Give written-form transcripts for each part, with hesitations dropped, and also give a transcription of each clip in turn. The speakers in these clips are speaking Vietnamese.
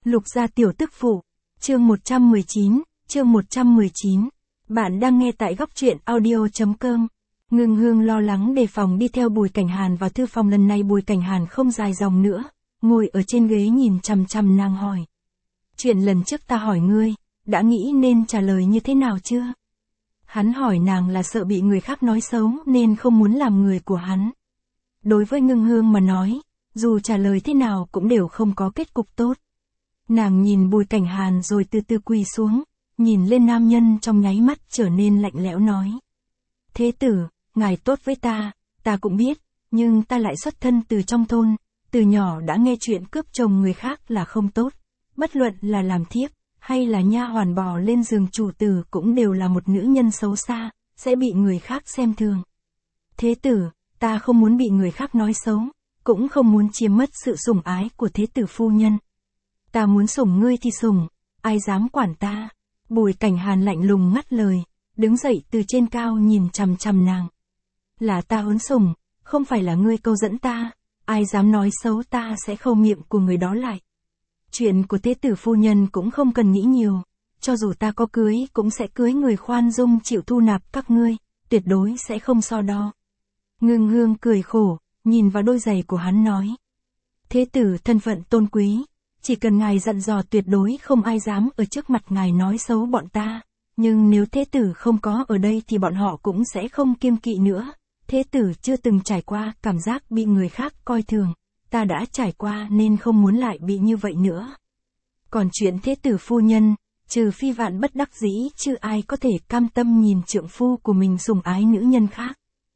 Lục gia tiểu tức phụ. Chương 119, chương 119. Bạn đang nghe tại góc truyện audio.com. Ngưng Hương lo lắng đề phòng đi theo Bùi Cảnh Hàn vào thư phòng, lần này Bùi Cảnh Hàn không dài dòng nữa, ngồi ở trên ghế nhìn chằm chằm nàng hỏi. Chuyện lần trước ta hỏi ngươi, đã nghĩ nên trả lời như thế nào chưa? Hắn hỏi nàng là sợ bị người khác nói xấu nên không muốn làm người của hắn. Đối với Ngưng Hương mà nói, dù trả lời thế nào cũng đều không có kết cục tốt. Nàng nhìn Bùi Cảnh Hàn rồi từ từ quỳ xuống, nhìn lên nam nhân trong nháy mắt trở nên lạnh lẽo nói. Thế tử, ngài tốt với ta cũng biết, nhưng ta lại xuất thân từ trong thôn, từ nhỏ đã nghe chuyện cướp chồng người khác là không tốt. Bất luận là làm thiếp, hay là nha hoàn bò lên giường chủ tử cũng đều là một nữ nhân xấu xa, sẽ bị người khác xem thường. Thế tử, ta không muốn bị người khác nói xấu, cũng không muốn chiếm mất sự sủng ái của thế tử phu nhân. Ta muốn sủng ngươi thì sủng, ai dám quản ta? Bùi Cảnh Hàn lạnh lùng ngắt lời, đứng dậy từ trên cao nhìn chằm chằm nàng. Là ta muốn sủng, không phải là ngươi câu dẫn ta, ai dám nói xấu ta sẽ khâu miệng của người đó lại. Chuyện của thế tử phu nhân cũng không cần nghĩ nhiều, cho dù ta có cưới cũng sẽ cưới người khoan dung chịu thu nạp các ngươi, tuyệt đối sẽ không so đo. Ngưng Hương cười khổ, nhìn vào đôi giày của hắn nói. Thế tử thân phận tôn quý, chỉ cần ngài dặn dò tuyệt đối không ai dám ở trước mặt ngài nói xấu bọn ta, nhưng nếu thế tử không có ở đây thì bọn họ cũng sẽ không kiêng kỵ nữa. Thế tử chưa từng trải qua cảm giác bị người khác coi thường, ta đã trải qua nên không muốn lại bị như vậy nữa. Còn chuyện thế tử phu nhân, trừ phi vạn bất đắc dĩ chứ ai có thể cam tâm nhìn trượng phu của mình sủng ái nữ nhân khác.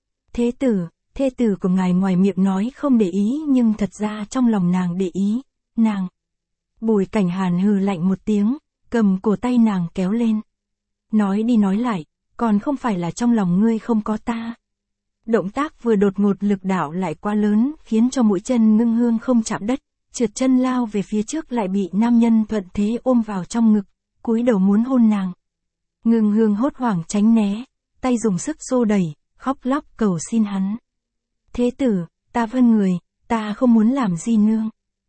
Thế tử của ngài ngoài miệng nói không để ý nhưng thật ra trong lòng nàng để ý, nàng. Bùi Cảnh Hàn hừ lạnh một tiếng, cầm cổ tay nàng kéo lên. Nói đi nói lại, còn không phải là trong lòng ngươi không có ta. Động tác vừa đột ngột lực đạo lại quá lớn, khiến cho mũi chân Ngưng Hương không chạm đất, trượt chân lao về phía trước lại bị nam nhân thuận thế ôm vào trong ngực, cúi đầu muốn hôn nàng. Ngưng Hương hốt hoảng tránh né, tay dùng sức xô đẩy, khóc lóc cầu xin hắn. Thế tử, ta vâng người, ta không muốn làm di nương.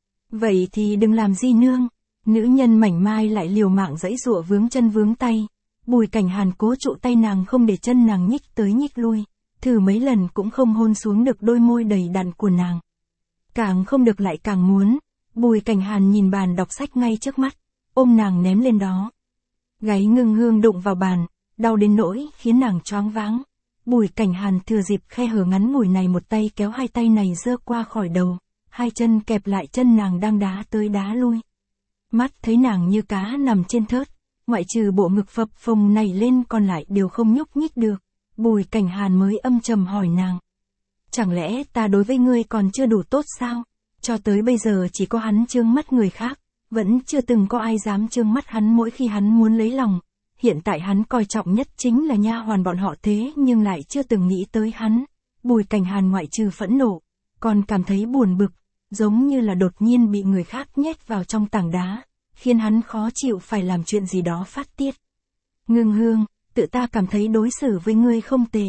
Vậy thì đừng làm di nương. Nữ nhân mảnh mai lại liều mạng giãy giụa vướng chân vướng tay. Bùi Cảnh Hàn cố trụ tay nàng không để chân nàng nhích tới nhích lui, thử mấy lần cũng không hôn xuống được đôi môi đầy đặn của nàng. Càng không được lại càng muốn. Bùi Cảnh Hàn nhìn bàn đọc sách ngay trước mắt, ôm nàng ném lên đó. Gáy Ngưng Hương đụng vào bàn, đau đến nỗi khiến nàng choáng váng. Bùi Cảnh Hàn thừa dịp khe hở ngắn ngủi này một tay kéo hai tay này giơ qua khỏi đầu, hai chân kẹp lại chân nàng đang đá tới đá lui. Mắt thấy nàng như cá nằm trên thớt, ngoại trừ bộ ngực phập phồng này lên còn lại đều không nhúc nhích được. Bùi Cảnh Hàn mới âm trầm hỏi nàng. Chẳng lẽ ta đối với ngươi còn chưa đủ tốt sao? Cho tới bây giờ chỉ có hắn trương mắt người khác, vẫn chưa từng có ai dám trương mắt hắn mỗi khi hắn muốn lấy lòng. Hiện tại hắn coi trọng nhất chính là nha hoàn bọn họ thế nhưng lại chưa từng nghĩ tới hắn. Bùi Cảnh Hàn ngoại trừ phẫn nộ, còn cảm thấy buồn bực, giống như là đột nhiên bị người khác nhét vào trong tảng đá, khiến hắn khó chịu phải làm chuyện gì đó phát tiết. Ngưng Hương, tự ta cảm thấy đối xử với ngươi không tệ.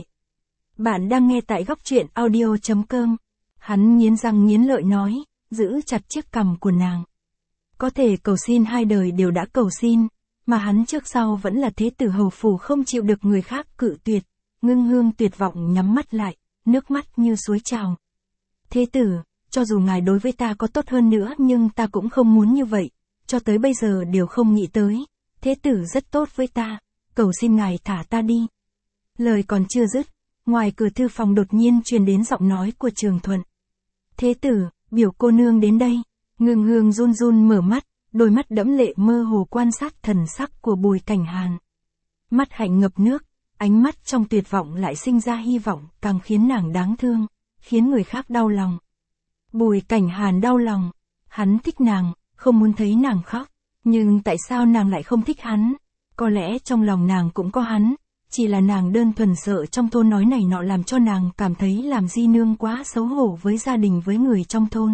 Bạn đang nghe tại góc truyện audio.com. Hắn nghiến răng nghiến lợi nói, giữ chặt chiếc cằm của nàng. Có thể cầu xin hai đời đều đã cầu xin, mà hắn trước sau vẫn là thế tử hầu phủ không chịu được người khác cự tuyệt. Ngưng Hương tuyệt vọng nhắm mắt lại, nước mắt như suối trào. Thế tử, cho dù ngài đối với ta có tốt hơn nữa nhưng ta cũng không muốn như vậy, cho tới bây giờ đều không nghĩ tới. Thế tử rất tốt với ta, cầu xin ngài thả ta đi. Lời còn chưa dứt, ngoài cửa thư phòng đột nhiên truyền đến giọng nói của Trường Thuận. Thế tử, biểu cô nương đến đây. Ngưng Hương run run mở mắt, đôi mắt đẫm lệ mơ hồ quan sát thần sắc của Bùi Cảnh Hàn. Mắt hạnh ngập nước, ánh mắt trong tuyệt vọng lại sinh ra hy vọng, càng khiến nàng đáng thương, khiến người khác đau lòng. Bùi Cảnh Hàn đau lòng, hắn thích nàng, không muốn thấy nàng khóc, nhưng tại sao nàng lại không thích hắn? Có lẽ trong lòng nàng cũng có hắn, chỉ là nàng đơn thuần sợ trong thôn nói này nọ làm cho nàng cảm thấy làm di nương quá xấu hổ với gia đình với người trong thôn.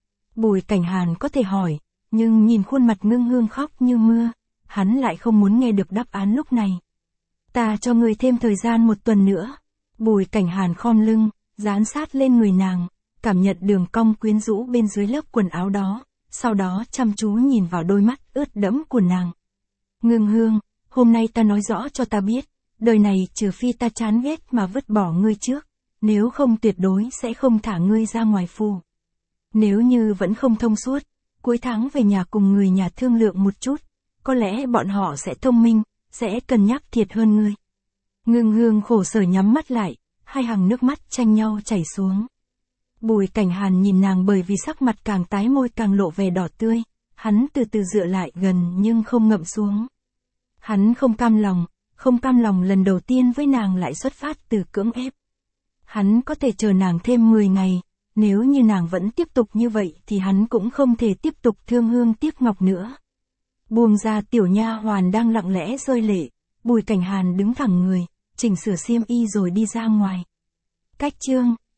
Bùi Cảnh Hàn có thể hỏi, nhưng nhìn khuôn mặt Ngưng Hương khóc như mưa, hắn lại không muốn nghe được đáp án lúc này. Ta cho ngươi thêm thời gian một tuần nữa. Bùi Cảnh Hàn khom lưng, dán sát lên người nàng, cảm nhận đường cong quyến rũ bên dưới lớp quần áo đó, sau đó chăm chú nhìn vào đôi mắt ướt đẫm của nàng. Ngưng Hương, hôm nay ta nói rõ cho ta biết, đời này trừ phi ta chán ghét mà vứt bỏ ngươi trước, nếu không tuyệt đối sẽ không thả ngươi ra ngoài phủ. Nếu như vẫn không thông suốt, cuối tháng về nhà cùng người nhà thương lượng một chút, có lẽ bọn họ sẽ thông minh, sẽ cân nhắc thiệt hơn ngươi. Ngưng Hương khổ sở nhắm mắt lại, hai hàng nước mắt tranh nhau chảy xuống. Bùi Cảnh Hàn nhìn nàng bởi vì sắc mặt càng tái môi càng lộ vẻ đỏ tươi, hắn từ từ dựa lại gần nhưng không ngậm xuống. Hắn không cam lòng lần đầu tiên với nàng lại xuất phát từ cưỡng ép. Hắn có thể chờ nàng thêm 10 ngày, nếu như nàng vẫn tiếp tục như vậy thì hắn cũng không thể tiếp tục thương hương tiếc ngọc nữa. Buông ra tiểu nha hoàn đang lặng lẽ rơi lệ, Bùi Cảnh Hàn đứng thẳng người, chỉnh sửa xiêm y rồi đi ra ngoài. Cách chương